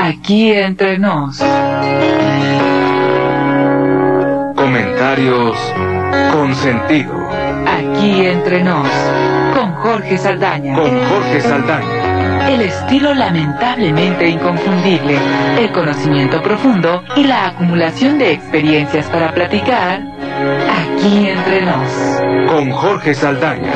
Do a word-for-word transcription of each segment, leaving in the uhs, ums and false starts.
Aquí entre nos. Comentarios con sentido. Aquí entre nos. Con Jorge Saldaña. Con Jorge Saldaña. El estilo lamentablemente inconfundible, el conocimiento profundo y la acumulación de experiencias para platicar. Aquí entre nos. Con Jorge Saldaña.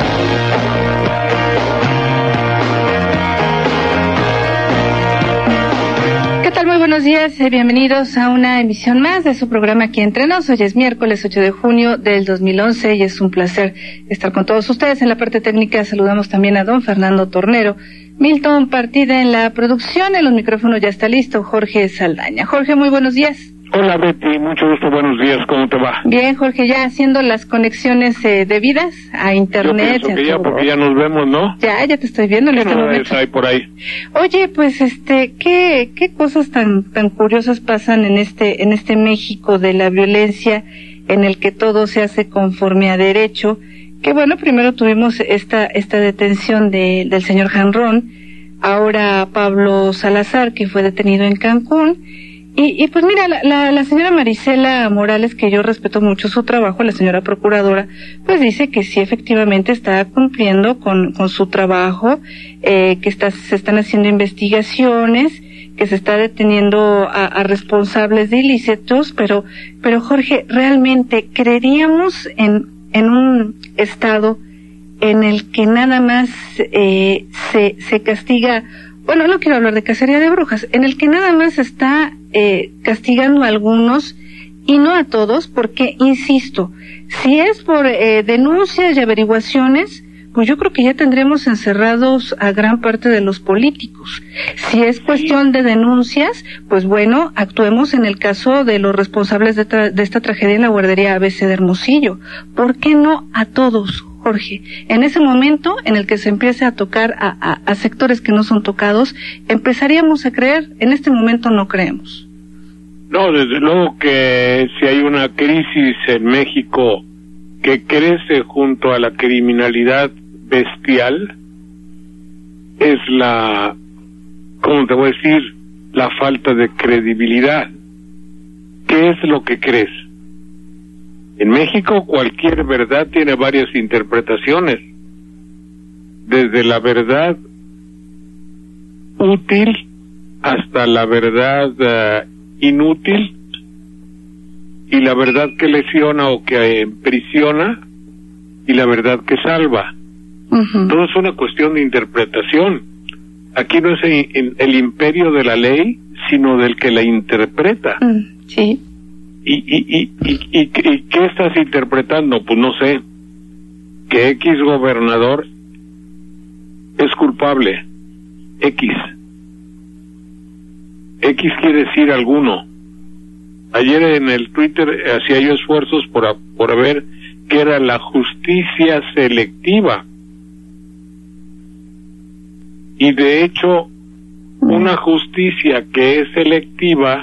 ¿Qué tal? Muy buenos días, eh, bienvenidos a una emisión más de su programa Aquí Entre Nos. Hoy es miércoles ocho de junio del dos mil once y es un placer estar con todos ustedes. En la parte técnica saludamos también a don Fernando Tornero, Milton Partida en la producción. En los micrófonos ya está listo Jorge Saldaña. Jorge, muy buenos días. Hola Betty, mucho gusto, buenos días, ¿cómo te va? Bien, Jorge, ya haciendo las conexiones eh, debidas a internet. Yo pienso que ya, porque ya nos vemos, ¿no? Ya, ya te estoy viendo en ¿Qué este novedades momento. hay por ahí? Oye, pues este, ¿qué, qué cosas tan, tan curiosas pasan en este, en este México de la violencia, en el que todo se hace conforme a derecho? Que bueno, primero tuvimos esta, esta detención de, del señor Janrón, ahora Pablo Salazar, que fue detenido en Cancún. Y, y pues mira, la, la, la señora Marisela Morales, que yo respeto mucho su trabajo, la señora procuradora, pues dice que sí efectivamente está cumpliendo con, con su trabajo, eh, que está, se están haciendo investigaciones, que se está deteniendo a, a responsables de ilícitos, pero, pero Jorge, realmente creeríamos en, en un estado en el que nada más eh, se, se castiga. Bueno, no quiero hablar de cacería de brujas, en el que nada más está eh, castigando a algunos y no a todos, porque, insisto, si es por eh, denuncias y averiguaciones, pues yo creo que ya tendremos encerrados a gran parte de los políticos. Si es cuestión de denuncias, pues bueno, actuemos en el caso de los responsables de, tra- de esta tragedia en la guardería A B C de Hermosillo. ¿Por qué no a todos, Jorge? En ese momento en el que se empiece a tocar a, a, a sectores que no son tocados, empezaríamos a creer. En este momento no creemos. No, desde luego que si hay una crisis en México que crece junto a la criminalidad bestial, es la, ¿cómo te voy a decir?, la falta de credibilidad. ¿Qué es lo que crees? En México cualquier verdad tiene varias interpretaciones, desde la verdad útil hasta la verdad uh, inútil y la verdad que lesiona o que aprisiona y la verdad que salva. Uh-huh. Todo es una cuestión de interpretación. Aquí no es el, el imperio de la ley, sino del que la interpreta. Uh, sí. ¿Y, y, y, y, y, y qué estás interpretando? Pues no sé. Que X gobernador es culpable. X. X quiere decir alguno. Ayer en el Twitter hacía yo esfuerzos por, a, por ver qué era la justicia selectiva. Y de hecho, una justicia que es selectiva,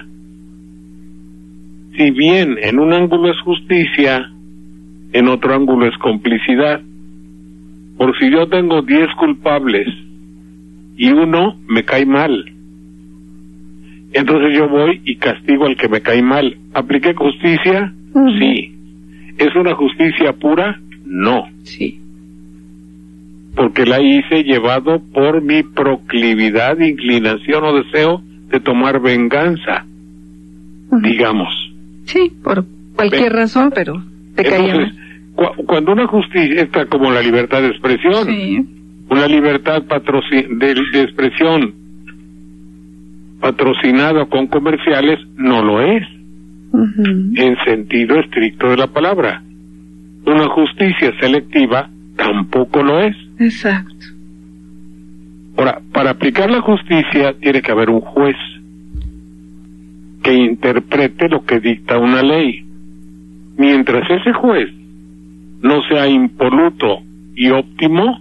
si bien en un ángulo es justicia, en otro ángulo es complicidad. Por si yo tengo diez culpables y uno me cae mal, entonces yo voy y castigo al que me cae mal. ¿Apliqué justicia? Uh-huh. Sí. ¿Es una justicia pura? No. Sí. Porque la hice llevado por mi proclividad, inclinación o deseo de tomar venganza, uh-huh. digamos. Sí, por cualquier ¿Ves? razón, pero te caía mal. Cu- cuando una justicia está como la libertad de expresión, sí. una libertad patroci- de, de expresión patrocinada con comerciales, no lo es, uh-huh. en sentido estricto de la palabra. Una justicia selectiva tampoco lo es. Exacto. Ahora, para aplicar la justicia tiene que haber un juez que interprete lo que dicta una ley. Mientras ese juez no sea impoluto y óptimo,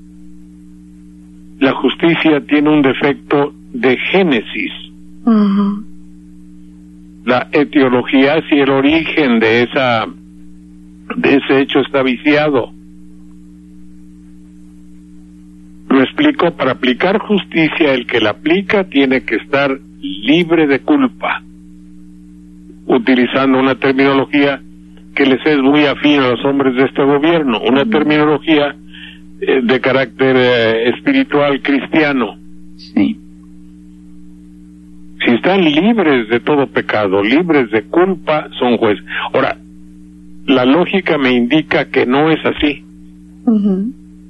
la justicia tiene un defecto de génesis. Uh-huh. La etiología, si el origen de esa de ese hecho está viciado. Me explico, para aplicar justicia, el que la aplica tiene que estar libre de culpa, utilizando una terminología que les es muy afín a los hombres de este gobierno, una terminología eh, de carácter eh, espiritual cristiano. Sí. Si están libres de todo pecado, libres de culpa, son jueces. Ahora, la lógica me indica que no es así. Uh-huh.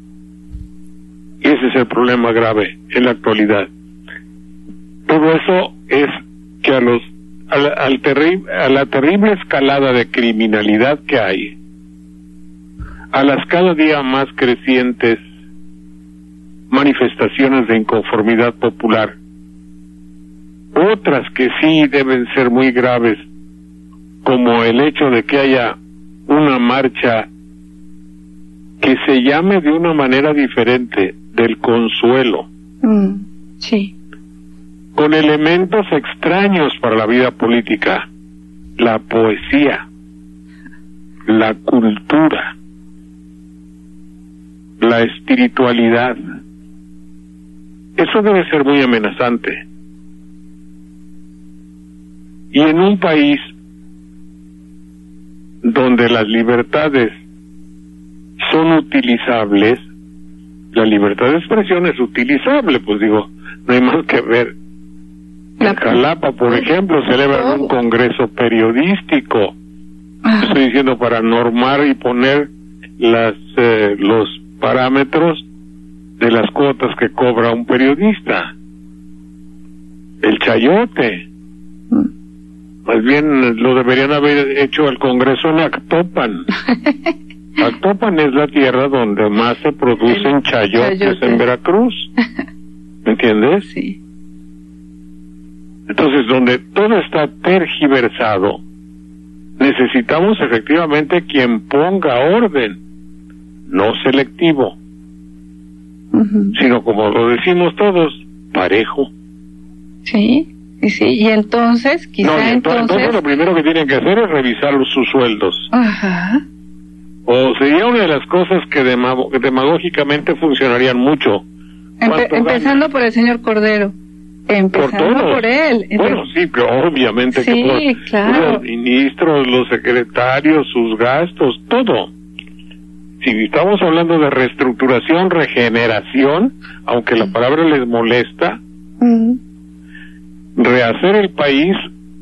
Y ese es el problema grave en la actualidad. Todo eso es que a los a la, al terri- a la terrible escalada de criminalidad que hay, a las cada día más crecientes manifestaciones de inconformidad popular, otras que sí deben ser muy graves, como el hecho de que haya una marcha que se llame de una manera diferente, del consuelo, Mm, sí. con elementos extraños para la vida política, la poesía, la cultura, la espiritualidad. Eso debe ser muy amenazante. Y en un país donde las libertades son utilizables, la libertad de expresión es utilizable, pues digo, no hay más que ver. En Jalapa, por ejemplo, celebran un congreso periodístico. Estoy diciendo para normar y poner las eh, los parámetros de las cuotas que cobra un periodista. El chayote. Más bien lo deberían haber hecho el Congreso en Actopan. Actopan es la tierra donde más se producen chayotes chayote. en Veracruz. ¿Me entiendes? Sí. Entonces, donde todo está tergiversado, necesitamos efectivamente quien ponga orden, no selectivo, uh-huh. sino como lo decimos todos, parejo. Sí. Y sí, y entonces, quizá no, y entonces, entonces... entonces lo primero que tienen que hacer es revisar sus sueldos. Ajá. O sería una de las cosas que, demago, que demagógicamente funcionarían mucho. Empe empezando por el señor Cordero. Empezando por, por él. Bueno, sí, pero obviamente sí, que por claro. los ministros, los secretarios, sus gastos, todo. Si estamos hablando de reestructuración, regeneración, aunque la palabra les molesta, uh-huh. rehacer el país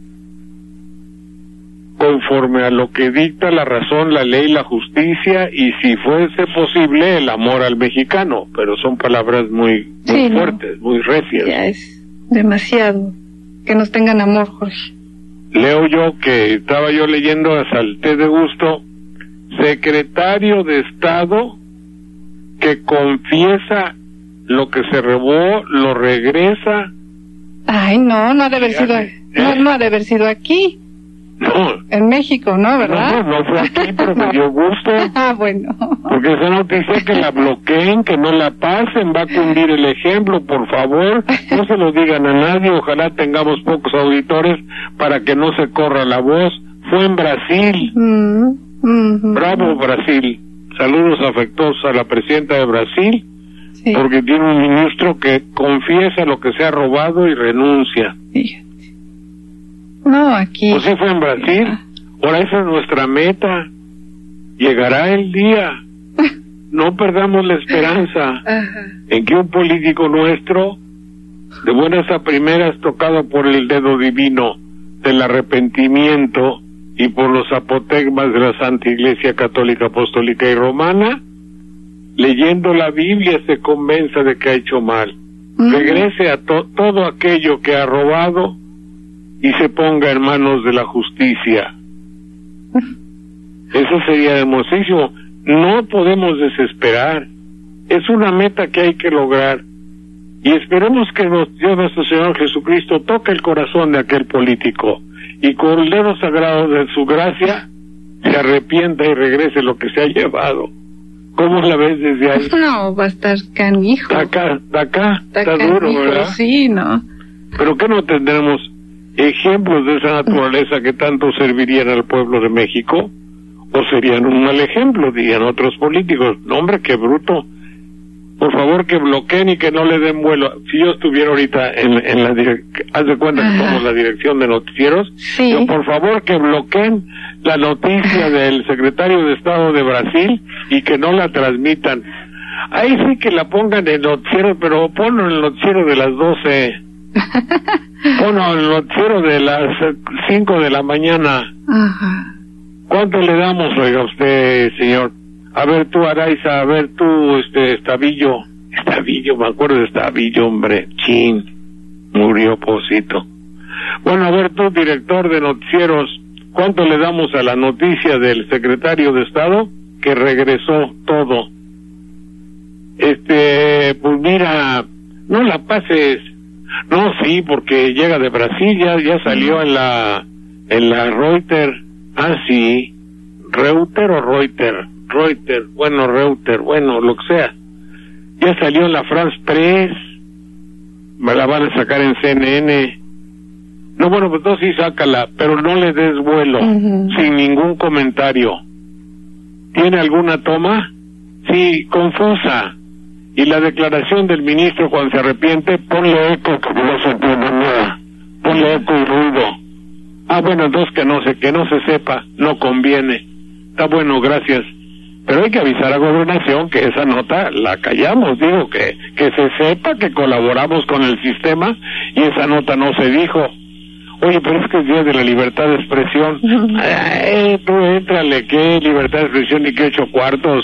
conforme a lo que dicta la razón, la ley, la justicia y, si fuese posible, el amor al mexicano, pero son palabras muy, muy sí, fuertes, no. muy recias. Ya es demasiado que nos tengan amor, Jorge. Leo yo que estaba yo leyendo a Salté de gusto, secretario de Estado que confiesa lo que se robó, lo regresa. Ay, no, no ha de haber sido, ¿eh? no, no ha de haber sido aquí. No. En México, ¿no? ¿Verdad? No, no, no fue aquí, pero me dio gusto. Ah, bueno. Porque esa noticia que la bloqueen, que no la pasen, va a cundir el ejemplo, por favor. No se lo digan a nadie, ojalá tengamos pocos auditores para que no se corra la voz. Fue en Brasil. Mm, mm, Bravo, Brasil. Saludos afectuosos a la presidenta de Brasil, sí. porque tiene un ministro que confiesa lo que se ha robado y renuncia. Fíjate. No, aquí... Pues sí fue en Brasil. Ahora esa es nuestra meta. Llegará el día. No perdamos la esperanza Ajá. en que un político nuestro, de buenas a primeras, tocado por el dedo divino del arrepentimiento y por los apotegmas de la Santa Iglesia Católica, Apostólica y Romana, leyendo la Biblia se convenza de que ha hecho mal. Uh-huh. Regrese a to- todo aquello que ha robado y se ponga en manos de la justicia. Eso sería hermosísimo. No podemos desesperar. Es una meta que hay que lograr. Y esperemos que nos, Dios nuestro Señor Jesucristo toque el corazón de aquel político y con el dedo sagrado de su gracia se arrepienta y regrese lo que se ha llevado. ¿Cómo la ves desde ahí? No, va a estar canijo. Está acá, está acá, está, está canijo, duro, ¿verdad? Sí, ¿no? ¿Pero qué no tendremos ejemplos de esa naturaleza que tanto servirían al pueblo de México? ¿O serían un mal ejemplo, dirían otros políticos? No, hombre, qué bruto. por favor que bloqueen y que no le den vuelo. Si yo estuviera ahorita en, en la dirección, haz de cuenta que somos la dirección de noticieros, sí. yo, por favor que bloqueen la noticia del secretario de Estado de Brasil y que no la transmitan. Ahí sí que la pongan en noticiero, pero ponlo en el noticiero de las doce. Ponlo en el noticiero de las cinco de la mañana. Ajá. ¿Cuánto le damos, oiga usted, señor? A ver tú, Araiza, a ver tú, este, Estavillo. Estavillo, me acuerdo de Estavillo, hombre. Chin, murió Posito. Bueno, a ver tú, director de noticieros, ¿cuánto le damos a la noticia del secretario de Estado que regresó todo? Este, pues mira, no la pases. No, sí, porque llega de Brasil, ya, ya salió en la, en la Reuters. Ah, sí. Reuters o Reuters. Reuters, bueno, Reuters, bueno, lo que sea. Ya salió en la France tres. Me la van a sacar en C N N. No, bueno, pues no, sí, sácala, pero no le des vuelo, uh-huh. sin ningún comentario. ¿Tiene alguna toma? Sí, confusa. Y la declaración del ministro cuando se arrepiente, ponle eco, que no se entiende nada. Ponle eco y ruido. Ah, bueno, entonces que no se, que no se sepa, no conviene. Está bueno, gracias. Pero hay que avisar a Gobernación que esa nota la callamos, digo, que, que se sepa que colaboramos con el sistema y esa nota no se dijo. Oye, pero es que es Día de la Libertad de Expresión. Ay, tú éntrale, ¿qué libertad de expresión y qué ocho cuartos?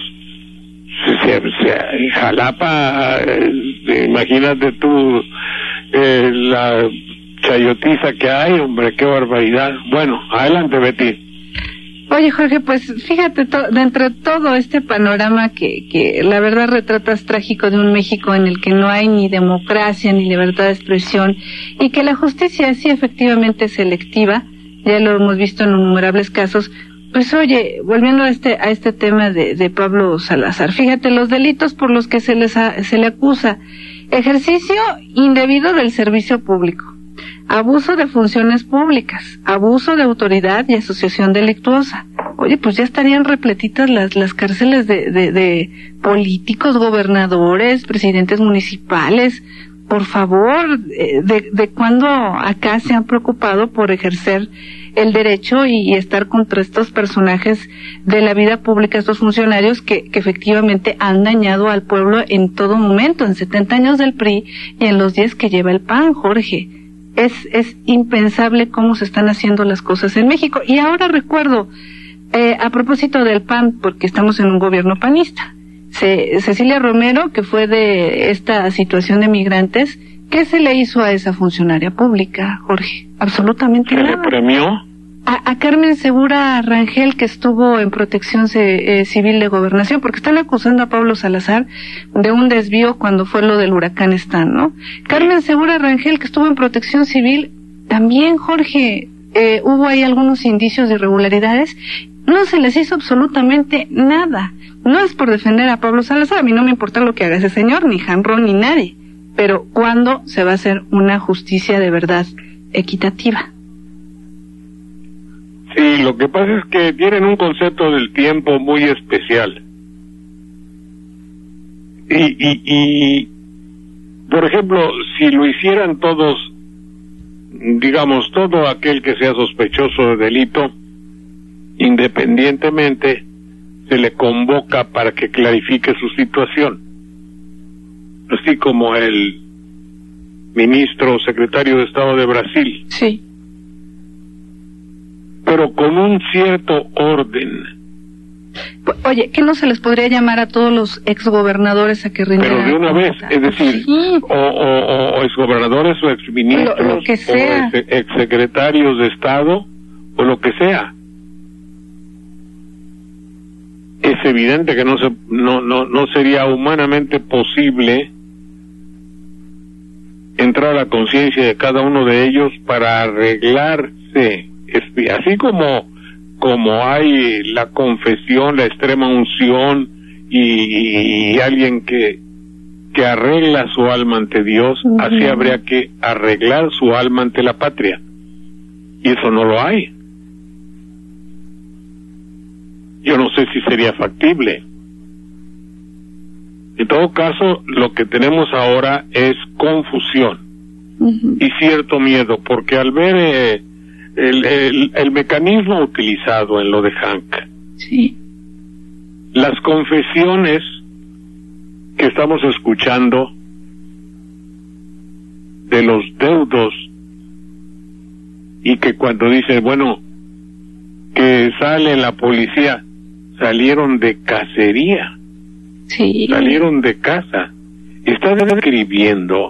Se, se, se, Jalapa, eh, imagínate tú eh, la chayotiza que hay, hombre, qué barbaridad. Bueno, adelante, Betty. Oye, Jorge, pues fíjate, to- de entre todo este panorama que, que la verdad retratas trágico de un México en el que no hay ni democracia ni libertad de expresión y que la justicia sí efectivamente es selectiva, ya lo hemos visto en innumerables casos. Pues oye, volviendo a este a este tema de, de Pablo Salazar, fíjate los delitos por los que se les ha, se le acusa: ejercicio indebido del servicio público, abuso de funciones públicas, abuso de autoridad y asociación delictuosa. Oye, pues ya estarían repletitas las las cárceles de de, de políticos, gobernadores, presidentes municipales. Por favor, ¿de, de cuándo acá se han preocupado por ejercer el derecho y, y estar contra estos personajes de la vida pública, estos funcionarios que, que efectivamente han dañado al pueblo en todo momento, en setenta años del P R I y en los diez que lleva el P A N, Jorge? Es, es impensable cómo se están haciendo las cosas en México. Y ahora recuerdo, eh, a propósito del P A N, porque estamos en un gobierno panista, Ce- Cecilia Romero, que fue de esta situación de migrantes, ¿qué se le hizo a esa funcionaria pública, Jorge? Absolutamente nada. ¿Se le premió? A, a Carmen Segura Rangel, que estuvo en protección ce, eh, civil de gobernación, porque están acusando a Pablo Salazar de un desvío cuando fue lo del huracán Stan, ¿no? Carmen Segura Rangel, que estuvo en protección civil, también, Jorge, eh, hubo ahí algunos indicios de irregularidades, no se les hizo absolutamente nada. No es por defender a Pablo Salazar, a mí no me importa lo que haga ese señor, ni Janro, ni nadie, pero ¿cuándo se va a hacer una justicia de verdad equitativa? Sí, lo que pasa es que tienen un concepto del tiempo muy especial. Y, y, y, por ejemplo, si lo hicieran todos, digamos, todo aquel que sea sospechoso de delito, independientemente, se le convoca para que clarifique su situación. Así como el ministro secretario de Estado de Brasil. Sí. Pero con un cierto orden. Oye, ¿qué no se les podría llamar a todos los exgobernadores a que rindan? Pero de una vez, es decir, sí. o, o, o exgobernadores o exministros, lo, lo que sea. o ex, exsecretarios de Estado, o lo que sea. Es evidente que no se, no, no, no sería humanamente posible entrar a la conciencia de cada uno de ellos para arreglarse, así como como hay la confesión, la extrema unción y, y alguien que que arregla su alma ante Dios, uh-huh. así habría que arreglar su alma ante la patria, y eso no lo hay. Yo no sé si sería factible. En todo caso, lo que tenemos ahora es confusión uh-huh. y cierto miedo, porque al ver eh, el, el, el mecanismo utilizado en lo de Hank, sí. las confesiones que estamos escuchando de los deudos, y que cuando dice, bueno, que sale la policía, salieron de cacería, sí. salieron de casa, está describiendo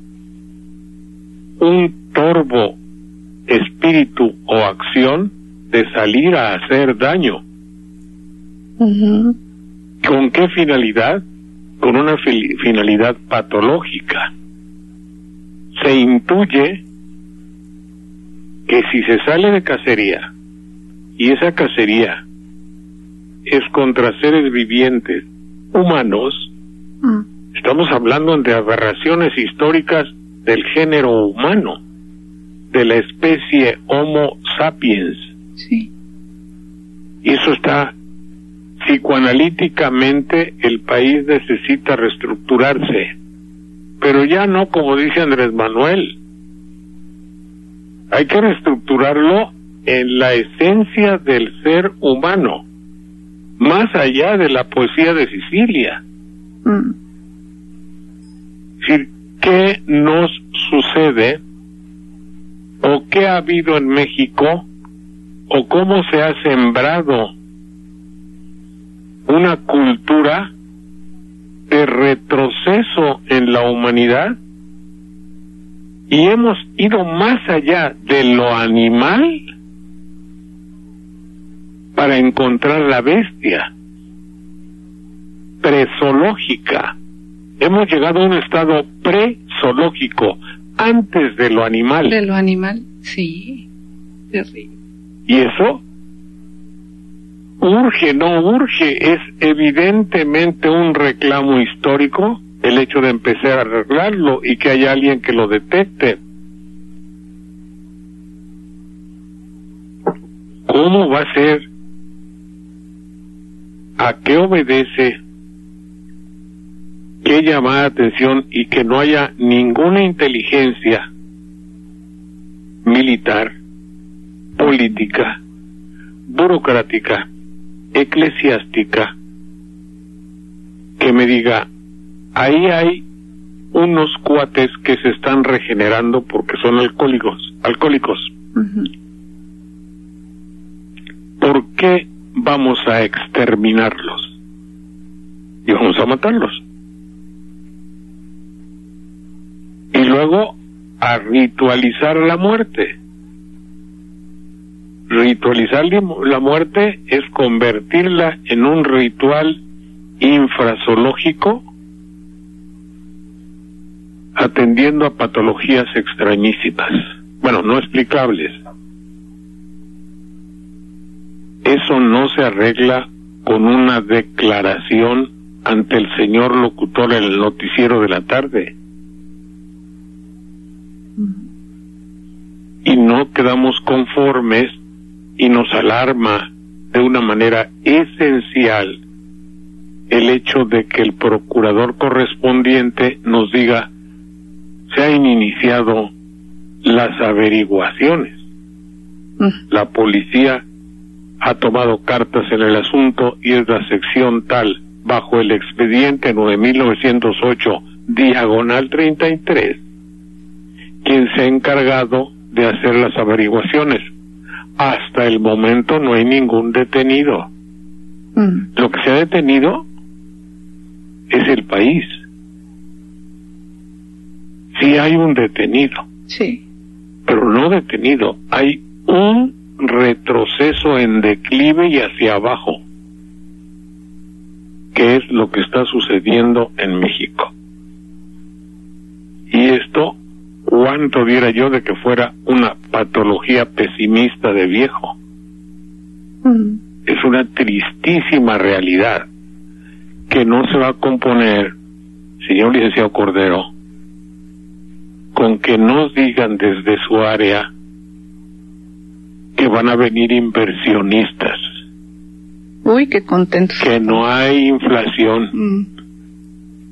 un torvo espíritu o acción de salir a hacer daño. Uh-huh. ¿Con qué finalidad? Con una fi- finalidad patológica. Se intuye que si se sale de cacería y esa cacería es contra seres vivientes humanos, uh-huh. estamos hablando de aberraciones históricas del género humano, de la especie Homo sapiens. Sí. Y eso está psicoanalíticamente, el país necesita reestructurarse, pero ya no como dice Andrés Manuel. Hay que reestructurarlo en la esencia del ser humano, más allá de la poesía de Sicilia. Mm. Es decir, ¿qué nos sucede o qué ha habido en México o cómo se ha sembrado una cultura de retroceso en la humanidad y hemos ido más allá de lo animal para encontrar la bestia prezoológica? Hemos llegado a un estado prezoológico, antes de lo animal. De lo animal, sí. Terrible. Y eso urge, no urge, es evidentemente un reclamo histórico el hecho de empezar a arreglarlo y que haya alguien que lo detecte. ¿Cómo va a ser? ¿A qué obedece? ¿Qué llama la atención? Y que no haya ninguna inteligencia militar, política, burocrática, eclesiástica, que me diga, ahí hay unos cuates que se están regenerando porque son alcohólicos, alcohólicos. Uh-huh. ¿Por qué vamos a exterminarlos? Y vamos a matarlos. Y luego a ritualizar la muerte. Ritualizar la muerte es convertirla en un ritual infrazoológico, atendiendo a patologías extrañísimas, bueno, no explicables. Eso no se arregla con una declaración ante el señor locutor en el noticiero de la tarde. Y no quedamos conformes y nos alarma de una manera esencial el hecho de que el procurador correspondiente nos diga, se han iniciado las averiguaciones. Uh. La policía ha tomado cartas en el asunto y es la sección tal, bajo el expediente nueve mil novecientos ocho, diagonal treinta y tres, quien se ha encargado de hacer las averiguaciones. Hasta el momento no hay ningún detenido. Mm. Lo que se ha detenido es el país. Sí hay un detenido. Sí. Pero no detenido. Hay un retroceso en declive y hacia abajo, que es lo que está sucediendo en México. Y esto, cuánto diera yo de que fuera una patología pesimista de viejo. Mm. Es una tristísima realidad que no se va a componer, señor licenciado Cordero, con que nos digan desde su área que van a venir inversionistas. Uy, qué contentos. Que no hay inflación. Mm.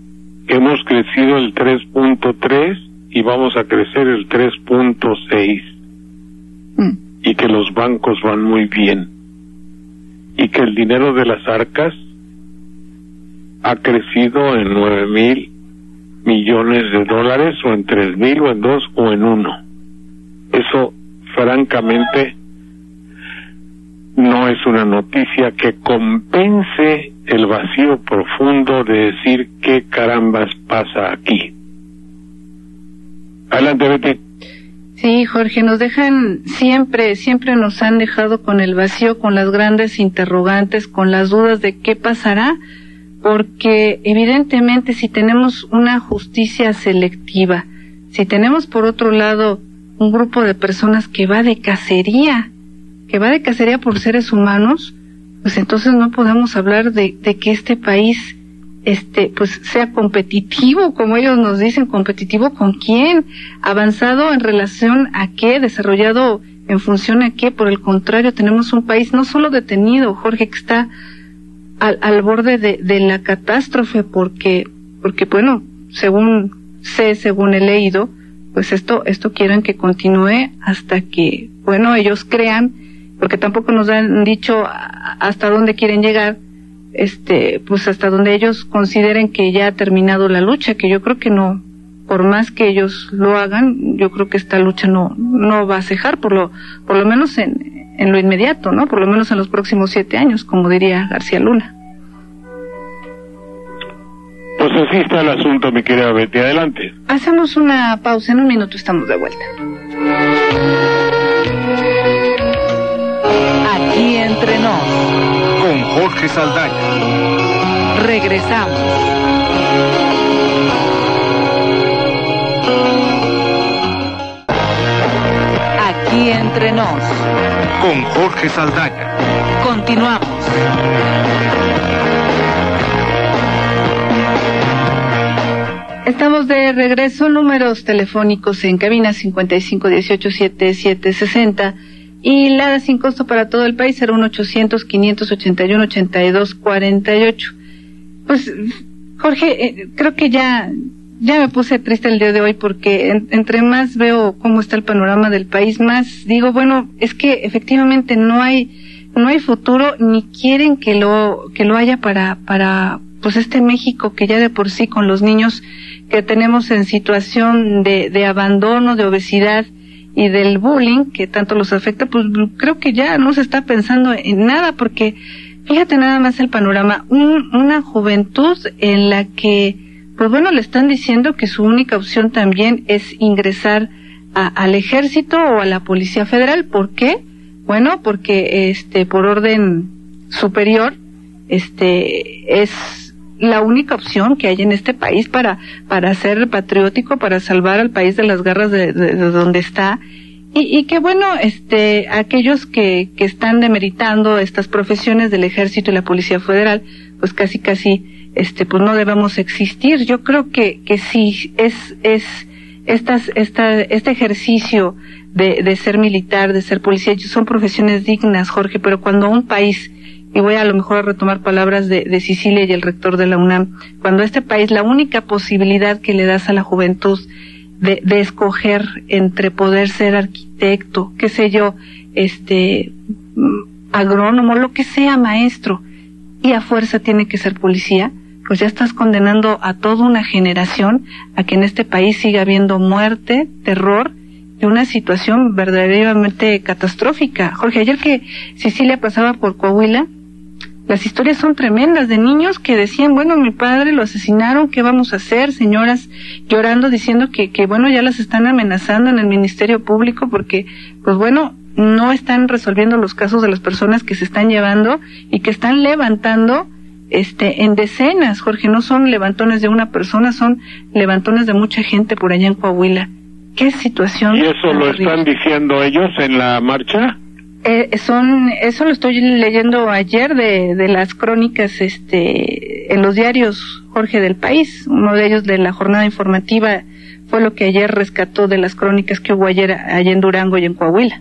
hemos crecido el tres punto tres y vamos a crecer el tres punto seis. Mm. Y que los bancos van muy bien. Y que el dinero de las arcas ha crecido en nueve mil millones de dólares, o en tres mil, o en dos, o en uno. Eso, francamente, no es una noticia que compense el vacío profundo de decir qué carambas pasa aquí. Adelante, Betty. Sí, Jorge, nos dejan siempre, siempre nos han dejado con el vacío, con las grandes interrogantes, con las dudas de qué pasará, porque evidentemente si tenemos una justicia selectiva, si tenemos por otro lado un grupo de personas que va de cacería, que va de cacería por seres humanos, pues entonces no podemos hablar de, de que este país este pues sea competitivo, como ellos nos dicen. ¿Competitivo con quién? ¿Avanzado en relación a qué? ¿Desarrollado en función a qué? Por el contrario, tenemos un país no solo detenido, Jorge, que está al, al borde de, de la catástrofe, porque porque bueno, según sé, según he leído, pues esto esto quieren que continúe hasta que, bueno, ellos crean, porque tampoco nos han dicho hasta dónde quieren llegar, este pues hasta donde ellos consideren que ya ha terminado la lucha, que yo creo que no, por más que ellos lo hagan, yo creo que esta lucha no no va a cejar, por lo por lo menos en, en lo inmediato, ¿no? Por lo menos en los próximos siete años, como diría García Luna. Pues así está el asunto, mi querida Betty. Adelante. Hacemos una pausa, en un minuto estamos de vuelta. Aquí entre nos, con Jorge Saldaña. regresamos. Aquí entre nos, con Jorge Saldaña. continuamos. Estamos de regreso. Números telefónicos en cabina cincuenta y cinco dieciocho setenta y siete sesenta y la sin costo para todo el país cero uno ochocientos quinientos ochenta y uno ochenta y dos cuarenta y ocho. Pues Jorge, eh, creo que ya ya me puse triste el día de hoy, porque en, entre más veo cómo está el panorama del país, más digo, bueno, es que efectivamente no hay no hay futuro, ni quieren que lo que lo haya para para pues este México que ya de por sí, con los niños que tenemos en situación de, de abandono, de obesidad y del bullying que tanto los afecta, pues creo que ya no se está pensando en nada, porque fíjate nada más el panorama, un, una juventud en la que, pues bueno, le están diciendo que su única opción también es ingresar a, al ejército o a la Policía Federal. ¿Por qué? Bueno, porque este por orden superior, este es la única opción que hay en este país para para ser patriótico, para salvar al país de las garras de, de, de donde está, y, y que bueno, este aquellos que que están demeritando estas profesiones del ejército y la Policía Federal, pues casi casi este pues no debemos existir. Yo creo que que sí es es estas esta este ejercicio de de ser militar, de ser policía, son profesiones dignas, Jorge, pero cuando un país, y voy a lo mejor a retomar palabras de, de Sicilia y el rector de la UNAM, cuando este país, la única posibilidad que le das a la juventud de, de escoger entre poder ser arquitecto, qué sé yo, este, agrónomo, lo que sea, maestro, y a fuerza tiene que ser policía, pues ya estás condenando a toda una generación a que en este país siga habiendo muerte, terror, y una situación verdaderamente catastrófica. Jorge, ayer que Sicilia pasaba por Coahuila, las historias son tremendas, de niños que decían, bueno, mi padre lo asesinaron, ¿qué vamos a hacer? Señoras llorando diciendo que, que bueno, ya las están amenazando en el Ministerio Público porque, pues bueno, no están resolviendo los casos de las personas que se están llevando y que están levantando este en decenas, Jorge, no son levantones de una persona, son levantones de mucha gente por allá en Coahuila. ¿Qué situación? ¿Y eso lo están diciendo ellos en la marcha? Eh, son, eso lo estoy leyendo ayer de, de las crónicas, este, en los diarios, Jorge, del país. Uno de ellos, de la jornada informativa, fue lo que ayer rescató de las crónicas que hubo ayer allá en Durango y en Coahuila.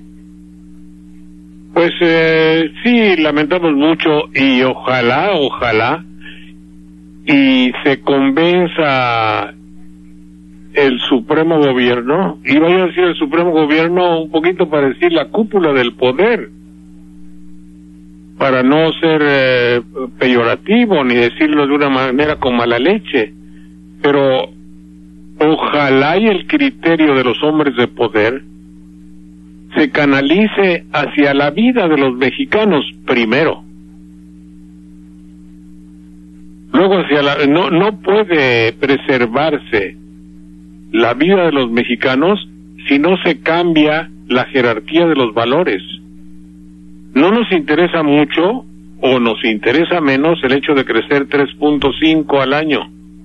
Pues eh, sí, lamentamos mucho y ojalá, ojalá y se convenza el Supremo Gobierno, y vaya a decir el Supremo Gobierno un poquito para decir la cúpula del poder, para no ser eh, peyorativo ni decirlo de una manera con mala leche, pero ojalá y el criterio de los hombres de poder se canalice hacia la vida de los mexicanos primero. Luego hacia la, no, no puede preservarse la vida de los mexicanos si no se cambia la jerarquía de los valores. No nos interesa mucho o nos interesa menos el hecho de crecer tres punto cinco al año.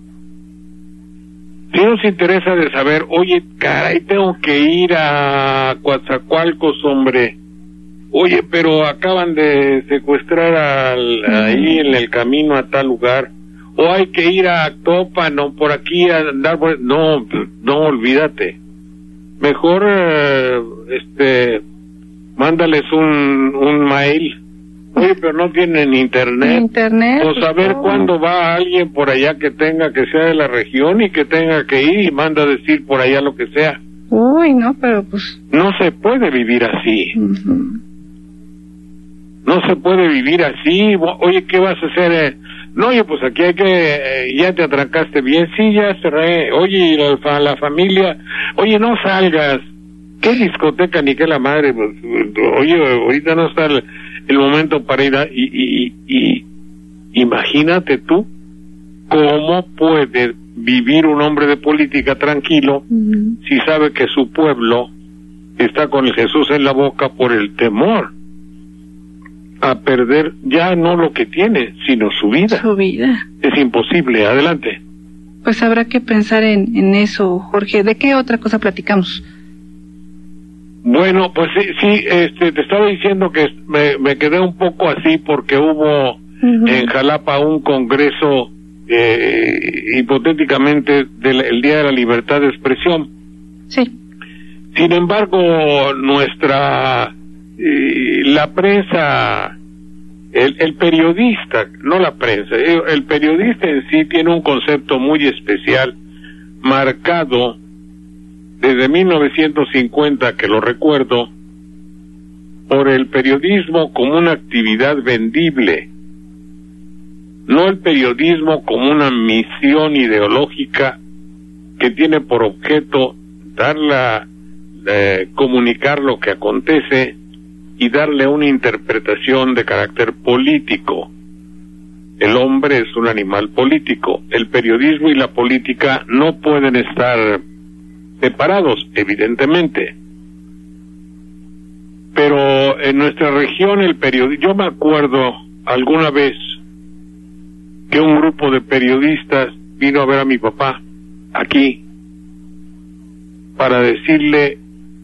Sí nos interesa de saber, oye, caray, tengo que ir a Coatzacoalcos, hombre. Oye, pero acaban de secuestrar al, ahí en el camino a tal lugar. O hay que ir a Actopan, o por aquí a andar por... No, no, olvídate. Mejor, eh, este, mándales un, un mail. Oye, pero no tienen internet. Internet. O saber oh. cuándo va alguien por allá que tenga, que sea de la región y que tenga que ir y manda a decir por allá lo que sea. Uy, no, pero pues... No se puede vivir así. Uh-huh. No se puede vivir así. Oye, ¿qué vas a hacer? Eh? No, oye, pues aquí hay que... Eh, ya te atrancaste bien. Sí, ya cerré. Oye, y la, la familia... Oye, no salgas. ¿Qué discoteca ni qué la madre? Pues, oye, ahorita no está el, el momento para ir a... Y, y, y imagínate tú cómo puede vivir un hombre de política tranquilo uh-huh. si sabe que su pueblo está con el Jesús en la boca por el temor a perder ya no lo que tiene, sino su vida. Su vida. Es imposible. Adelante. Pues habrá que pensar en, en eso, Jorge. ¿De qué otra cosa platicamos? Bueno, pues sí, sí este, te estaba diciendo que me, me quedé un poco así porque hubo uh-huh. en Jalapa un congreso eh, hipotéticamente del el Día de la Libertad de Expresión. Sí. Sin embargo, nuestra... Eh, la prensa, el, el periodista, no la prensa, el periodista en sí tiene un concepto muy especial, marcado desde mil novecientos cincuenta, que lo recuerdo, por el periodismo como una actividad vendible, no el periodismo como una misión ideológica que tiene por objeto dar la, eh, comunicar lo que acontece y darle una interpretación de carácter político. El hombre es un animal político. El periodismo y la política no pueden estar separados, evidentemente. Pero en nuestra región el periodismo... Yo me acuerdo alguna vez que un grupo de periodistas vino a ver a mi papá aquí para decirle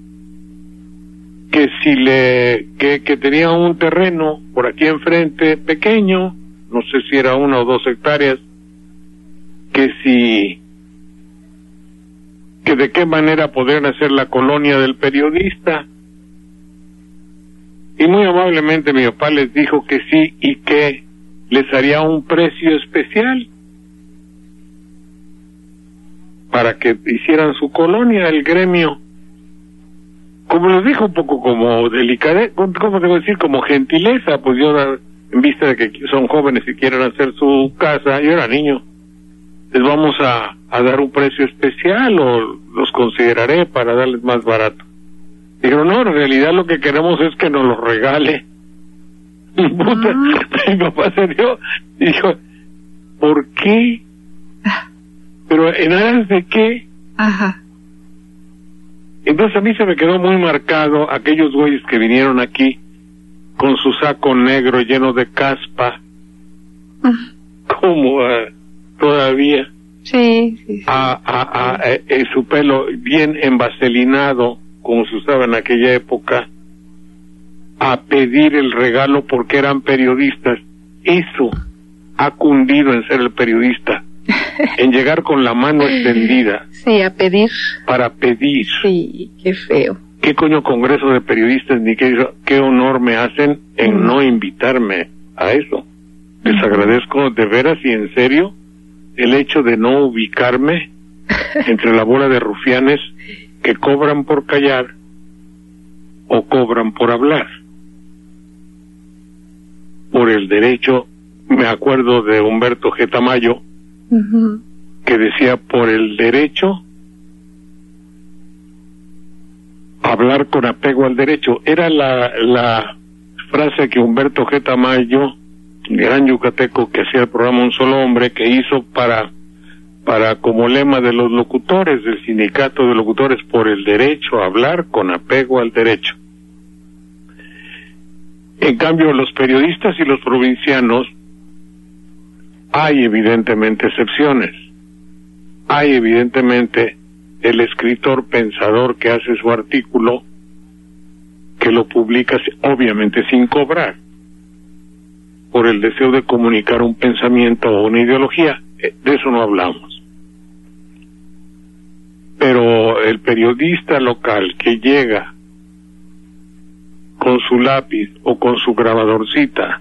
que si le que, que tenía un terreno por aquí enfrente pequeño, no sé si era una o dos hectáreas, que si que de qué manera podrían hacer la colonia del periodista, y muy amablemente mi papá les dijo que sí y que les haría un precio especial para que hicieran su colonia, el gremio. Como les dijo, un poco como delicadeza, ¿cómo debo decir? Como gentileza, pues yo, en vista de que son jóvenes y quieren hacer su casa, yo era niño, les vamos a, a dar un precio especial o los consideraré para darles más barato. Dijeron, no, en realidad lo que queremos es que nos los regale. Puta, mi papá se dio y dijo, ¿por qué? ¿Pero en aras de qué? Ajá. Entonces a mí se me quedó muy marcado aquellos güeyes que vinieron aquí con su saco negro lleno de caspa, uh. como uh, todavía, sí, sí, sí. A, a, a, a, a su pelo bien envaselinado, como se usaba en aquella época, a pedir el regalo porque eran periodistas. Eso ha cundido en ser el periodista, en llegar con la mano extendida. Sí, a pedir. Para pedir. Sí, qué feo. ¿Qué coño congreso de periodistas ni qué, qué honor me hacen en mm. no invitarme a eso? Les mm. agradezco de veras y en serio el hecho de no ubicarme entre la bola de rufianes que cobran por callar o cobran por hablar. Por el derecho, me acuerdo de Humberto G. Tamayo, uh-huh. que decía, por el derecho, hablar con apego al derecho. Era la, la frase que Humberto G. Tamayo, gran yucateco que hacía el programa Un Solo Hombre, que hizo para, para como lema de los locutores, del sindicato de locutores, por el derecho a hablar con apego al derecho. En cambio, los periodistas y los provincianos, hay evidentemente excepciones. Hay evidentemente el escritor pensador que hace su artículo, que lo publica obviamente sin cobrar, por el deseo de comunicar un pensamiento o una ideología. De eso no hablamos. Pero el periodista local que llega con su lápiz o con su grabadorcita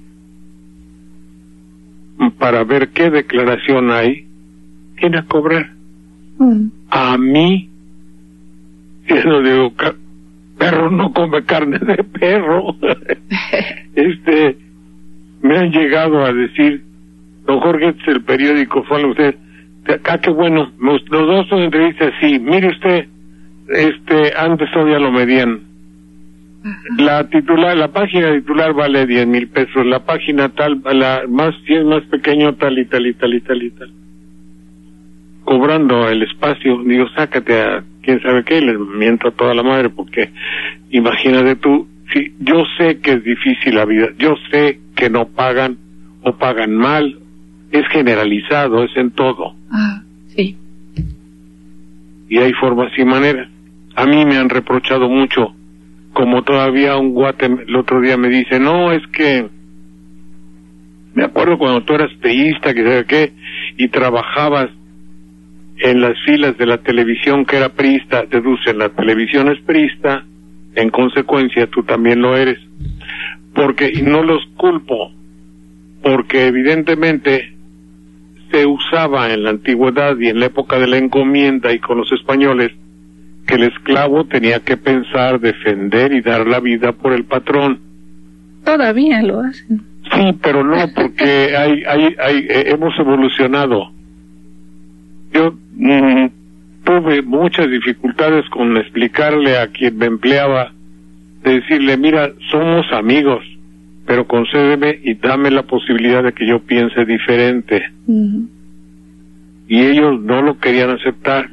para ver qué declaración hay, viene a cobrar. Mm. A mí, yo digo, perro no come carne de perro. este, me han llegado a decir, don Jorge, este es el periódico, fue usted, acá qué bueno, los dos son entrevistas, sí, mire usted, este, antes todavía lo medían. La titular, la página titular vale diez mil pesos, la página tal, la más, si es más pequeño, tal y tal y tal y tal y tal. Cobrando el espacio, digo, sácate a quién sabe qué, y les miento a toda la madre, porque imagínate tú, si yo sé que es difícil la vida, yo sé que no pagan o pagan mal, es generalizado, es en todo. Ah, sí. Y hay formas y maneras. A mí me han reprochado mucho, como todavía un guate el otro día me dice, no, es que me acuerdo cuando tú eras teísta, que sabe qué, y trabajabas en las filas de la televisión que era priista, deducen, la televisión es priista, en consecuencia tú también lo eres, porque, y no los culpo, porque evidentemente se usaba en la antigüedad y en la época de la encomienda y con los españoles, que el esclavo tenía que pensar, defender y dar la vida por el patrón. Todavía lo hacen. Sí, pero no, porque hay, hay, hay, eh, hemos evolucionado. Yo mm, tuve muchas dificultades con explicarle a quien me empleaba, de decirle, mira, somos amigos, pero concédeme y dame la posibilidad de que yo piense diferente. Uh-huh. Y ellos no lo querían aceptar.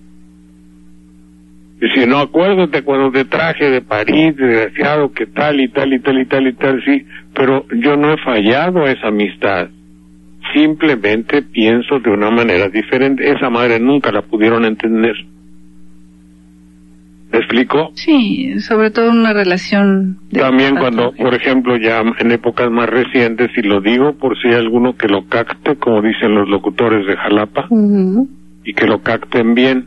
Dice, no, acuérdate cuando te traje de París, desgraciado, que tal y tal y tal y tal y tal, sí, pero yo no he fallado a esa amistad. Simplemente pienso de una manera diferente. Esa madre nunca la pudieron entender. ¿Me explico? Sí, sobre todo una relación... De También cuando, por ejemplo, ya en épocas más recientes, y lo digo por si hay alguno que lo capte, como dicen los locutores de Jalapa, uh-huh. y que lo capten bien,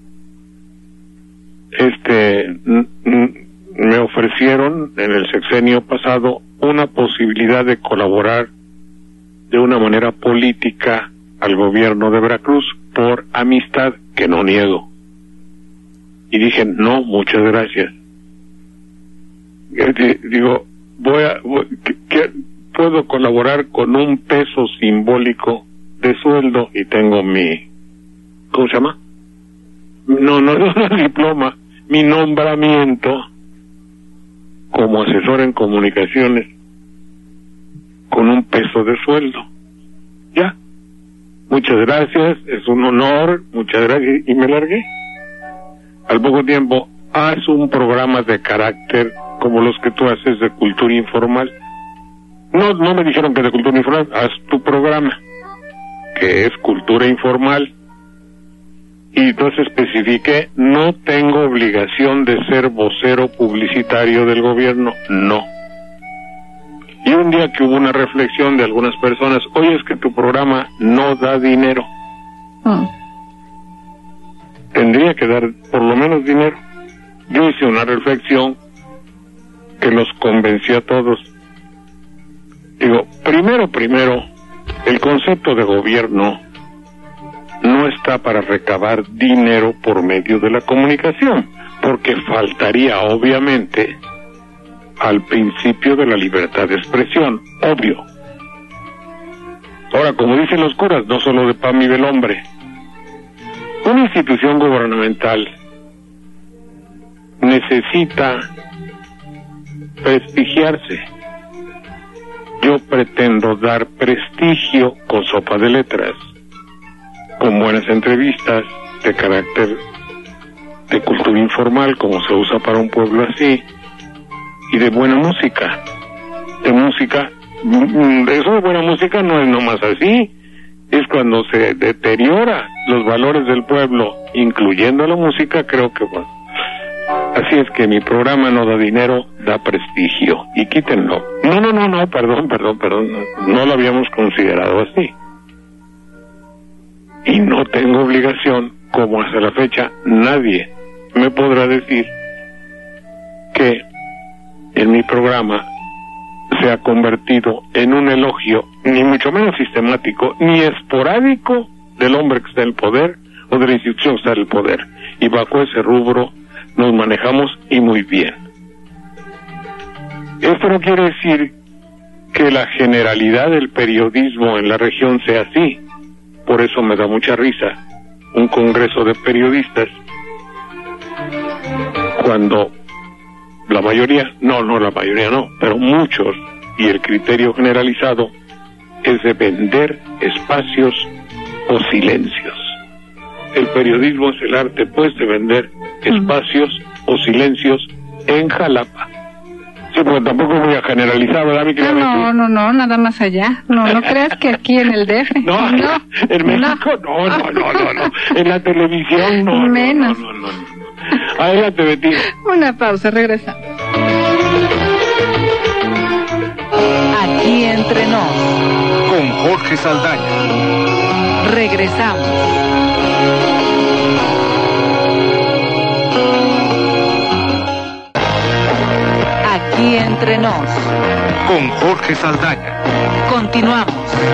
este, n- n- me ofrecieron en el sexenio pasado una posibilidad de colaborar de una manera política al gobierno de Veracruz por amistad que no niego. Y dije, no, muchas gracias. Digo, voy a, voy, que, que puedo colaborar con un peso simbólico de sueldo y tengo mi, ¿cómo se llama? No, no, no, no, diploma, mi nombramiento como asesor en comunicaciones con un peso de sueldo. Ya. Muchas gracias, es un honor, muchas gracias, y me largué. Al poco tiempo, haz un programa de carácter como los que tú haces de cultura informal. No, no me dijeron que de cultura informal, haz tu programa, que es cultura informal. Y entonces especifiqué, no tengo obligación de ser vocero publicitario del gobierno, no. Y un día que hubo una reflexión de algunas personas, oye, es que tu programa no da dinero. Oh. Tendría que dar por lo menos dinero. Yo hice una reflexión que los convenció a todos. Digo, primero, primero, el concepto de gobierno no está para recabar dinero por medio de la comunicación, porque faltaría obviamente al principio de la libertad de expresión, obvio. Ahora, como dicen los curas, no solo de pan vive el hombre. Una institución gubernamental necesita prestigiarse. Yo pretendo dar prestigio con sopa de letras, con buenas entrevistas de carácter de cultura informal, como se usa para un pueblo así, y de buena música. De música, eso de buena música no es nomás así, es cuando se deteriora los valores del pueblo, incluyendo la música, creo que bueno. Así es que mi programa no da dinero, da prestigio, y quítenlo. No, no, no, no, perdón, perdón, perdón, no, no lo habíamos considerado así. Y no tengo obligación, como hasta la fecha, nadie me podrá decir que en mi programa se ha convertido en un elogio, ni mucho menos sistemático, ni esporádico del hombre que está en el poder o de la institución que está en el poder. Y bajo ese rubro nos manejamos y muy bien. Esto no quiere decir que la generalidad del periodismo en la región sea así. Por eso me da mucha risa un congreso de periodistas cuando la mayoría, no, no la mayoría no, pero muchos, y el criterio generalizado es de vender espacios o silencios. El periodismo es el arte, pues, de vender espacios o silencios en Jalapa. Sí, porque tampoco voy a generalizar, ¿verdad, mi querida? No, no, no, nada más allá. No, no creas que aquí en el D F. No, no, en México no, no, no, no, no. En la televisión no. Menos. No, no, no, no. Adelante, Betty. Una pausa, regresamos. Aquí entre nos. Con Jorge Saldaña. Regresamos. Aquí entre nos. Con Jorge Saldaña. Continuamos.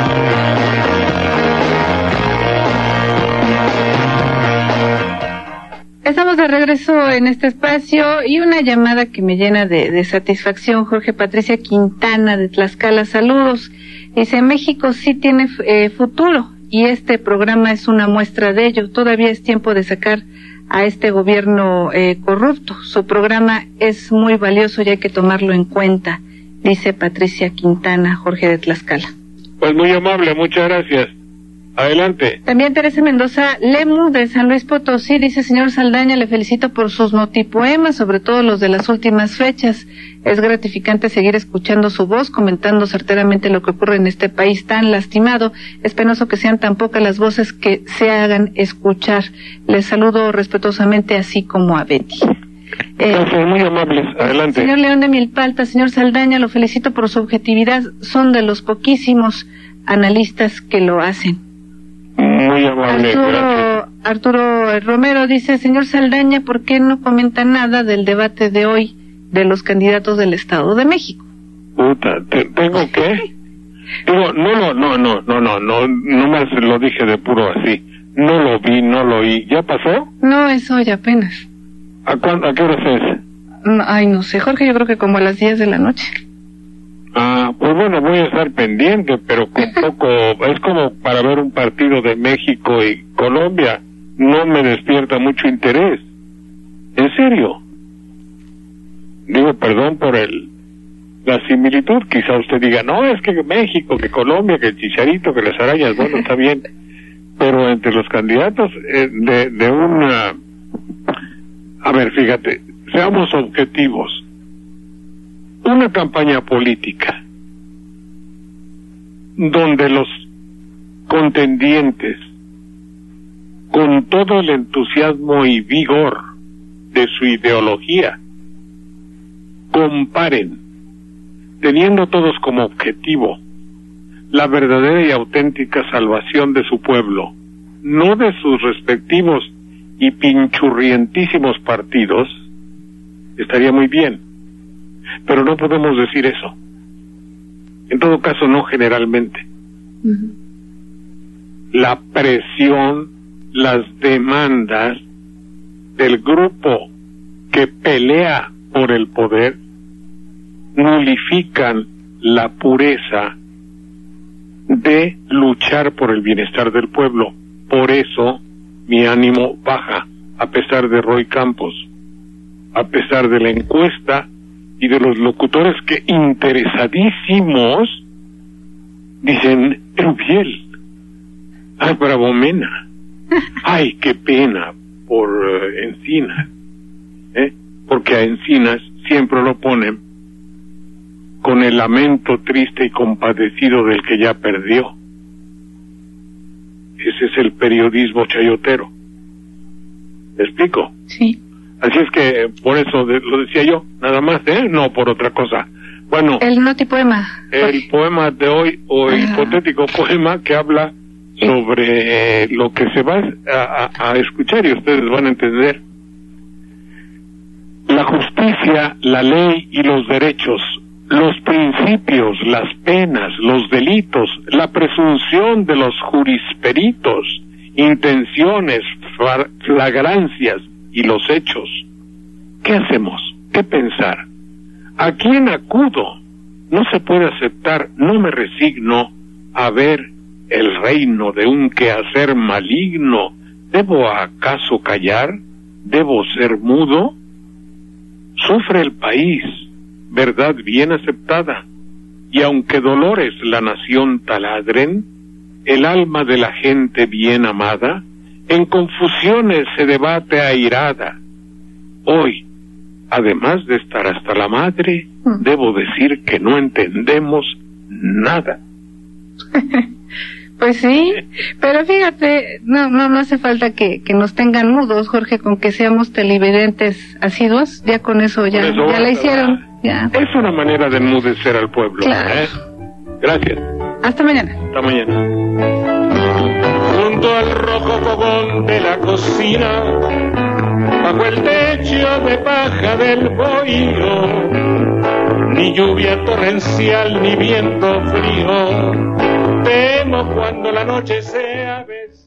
Estamos de regreso en este espacio y una llamada que me llena de, de satisfacción. Jorge Patricia Quintana de Tlaxcala, saludos. Dice, México sí tiene eh, futuro y este programa es una muestra de ello. Todavía es tiempo de sacar a este gobierno eh, corrupto. Su programa es muy valioso y hay que tomarlo en cuenta, dice Patricia Quintana, Jorge de Tlaxcala. Pues muy amable, muchas gracias. Adelante. También Teresa Mendoza Lemu de San Luis Potosí dice, señor Saldaña, le felicito por sus notipoemas, sobre todo los de las últimas fechas. Es gratificante seguir escuchando su voz, comentando certeramente lo que ocurre en este país tan lastimado. Es penoso que sean tan pocas las voces que se hagan escuchar. Les saludo respetuosamente, así como a Betty. Eh, Gracias, muy amables. Adelante. Señor León de Milpalta, señor Saldaña, lo felicito por su objetividad. Son de los poquísimos analistas que lo hacen. Muy amable, Arturo, gracias. Arturo Romero dice, señor Saldaña, ¿por qué no comenta nada del debate de hoy de los candidatos del Estado de México? Puta, ¿te, ¿tengo qué? Digo, no, no, no, no, no, no, no, no más lo dije de puro así. No lo vi, no lo oí. ¿Ya pasó? No, es hoy apenas. ¿A, cuándo, a qué hora es? No, ay, no sé, Jorge, yo creo que como a las diez de la noche. Ah, pues bueno, voy a estar pendiente, pero con poco, es como para ver un partido de México y Colombia, no me despierta mucho interés. En serio. Digo, perdón por el la similitud, quizá usted diga, no, es que México, que Colombia, que el Chicharito, que las arañas, bueno, está bien, pero entre los candidatos eh, de, de una... A ver, fíjate, seamos objetivos. Una campaña política donde los contendientes, con todo el entusiasmo y vigor de su ideología, comparen, teniendo todos como objetivo la verdadera y auténtica salvación de su pueblo, no de sus respectivos y pinchurrientísimos partidos, estaría muy bien. Pero no podemos decir eso. En todo caso, no generalmente. Uh-huh. La presión las demandas del grupo que pelea por el poder nulifican la pureza de luchar por el bienestar del pueblo. Por eso mi ánimo baja, a pesar de Roy Campos, a pesar de la encuesta y de los locutores que interesadísimos dicen: Erubiel, ay, Bravo Mena, ay, qué pena por uh, Encinas, ¿eh? Porque a Encinas siempre lo ponen con el lamento triste y compadecido del que ya perdió. Ese es el periodismo chayotero. ¿Me explico? Sí. Así es que por eso de, lo decía yo, nada más, ¿eh? No por otra cosa. Bueno, el notipoema. El Jorge. poema de hoy, o el Ajá. hipotético poema que habla sobre eh, lo que se va a, a, a escuchar y ustedes van a entender. La justicia, la ley y los derechos, los principios, las penas, los delitos, la presunción de los jurisperitos, intenciones, flagrancias y los hechos. ¿Qué hacemos? ¿Qué pensar? ¿A quién acudo? No se puede aceptar, no me resigno a ver el reino de un quehacer maligno. ¿Debo acaso callar? ¿Debo ser mudo? Sufre el país, verdad bien aceptada, y aunque dolores la nación taladren, el alma de la gente bien amada, en confusiones se debate airada. Hoy, además de estar hasta la madre, mm. debo decir que no entendemos nada. Pues sí, pero fíjate, no no no hace falta que, que nos tengan mudos, Jorge, con que seamos televidentes asiduos, ya con eso ya, con eso ya la hicieron. Ya. Es una manera de enmudecer al pueblo. Claro. ¿eh? Gracias. Hasta mañana. Hasta mañana. Junto al rojo fogón de la cocina, bajo el techo de paja del bohío, ni lluvia torrencial ni viento frío, temo cuando la noche sea vecina.